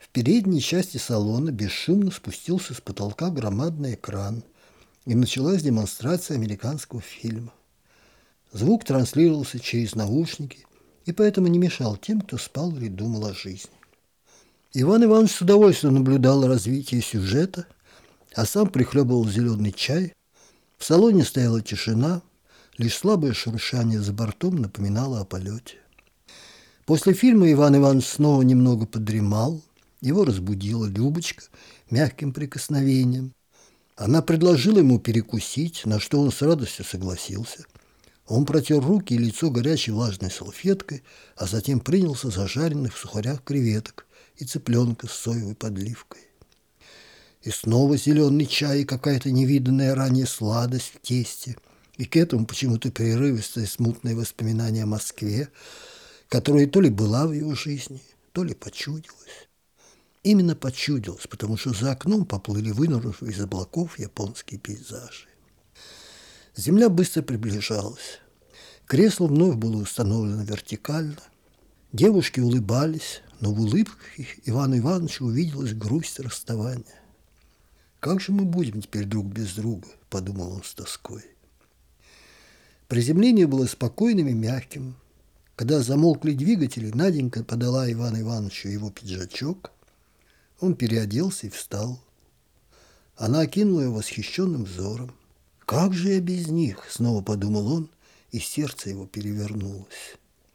В передней части салона бесшумно спустился с потолка громадный экран, и началась демонстрация американского фильма. Звук транслировался через наушники и поэтому не мешал тем, кто спал или думал о жизни. Иван Иванович с удовольствием наблюдал развитие сюжета, а сам прихлебывал зеленый чай. В салоне стояла тишина, лишь слабое шуршание за бортом напоминало о полете. После фильма Иван Иванович снова немного подремал. Его разбудила Любочка мягким прикосновением. Она предложила ему перекусить, на что он с радостью согласился. Он протер руки и лицо горячей влажной салфеткой, а затем принялся за жареных в сухарях креветок и цыпленка с соевой подливкой. И снова зеленый чай и какая-то невиданная ранее сладость в тесте, и к этому почему-то прерывистое смутное воспоминание о Москве, которая то ли была в его жизни, то ли почудилась. Именно почудилось, потому что за окном поплыли, вынырнув из облаков, японские пейзажи. Земля быстро приближалась. Кресло вновь было установлено вертикально. Девушки улыбались, но в улыбках их Ивану Ивановичу увиделась грусть расставания. «Как же мы будем теперь друг без друга?» – подумал он с тоской. Приземление было спокойным и мягким. Когда замолкли двигатели, Наденька подала Ивану Ивановичу его пиджачок. Он переоделся и встал. Она окинула его восхищенным взором. «Как же я без них?» – снова подумал он, и сердце его перевернулось.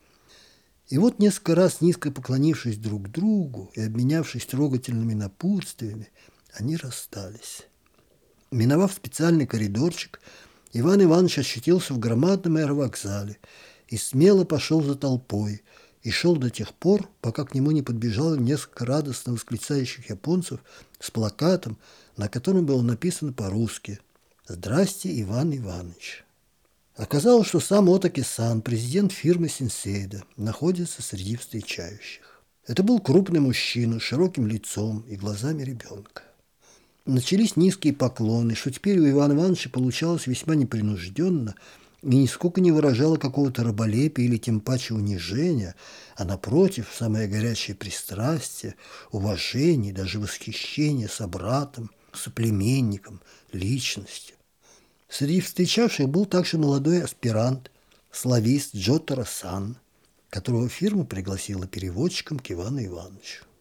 И вот несколько раз, низко поклонившись друг другу и обменявшись трогательными напутствиями, они расстались. Миновав специальный коридорчик, Иван Иванович очутился в громадном аэровокзале и смело пошел за толпой, и шел до тех пор, пока к нему не подбежало несколько радостно восклицающих японцев с плакатом, на котором было написано по-русски «Здрасте, Иван Иванович». Оказалось, что сам Отаки-сан, президент фирмы Синсейда, находится среди встречающих. Это был крупный мужчина с широким лицом и глазами ребенка. Начались низкие поклоны, что теперь у Ивана Ивановича получалось весьма непринужденно и нисколько не выражало какого-то раболепия или тем паче унижения, а напротив, самое горячее пристрастие, уважение, даже восхищение собратом, соплеменником, личностью. Среди встречавших был также молодой аспирант, славист Джотаро-сан, которого фирма пригласила переводчиком к Ивану Ивановичу.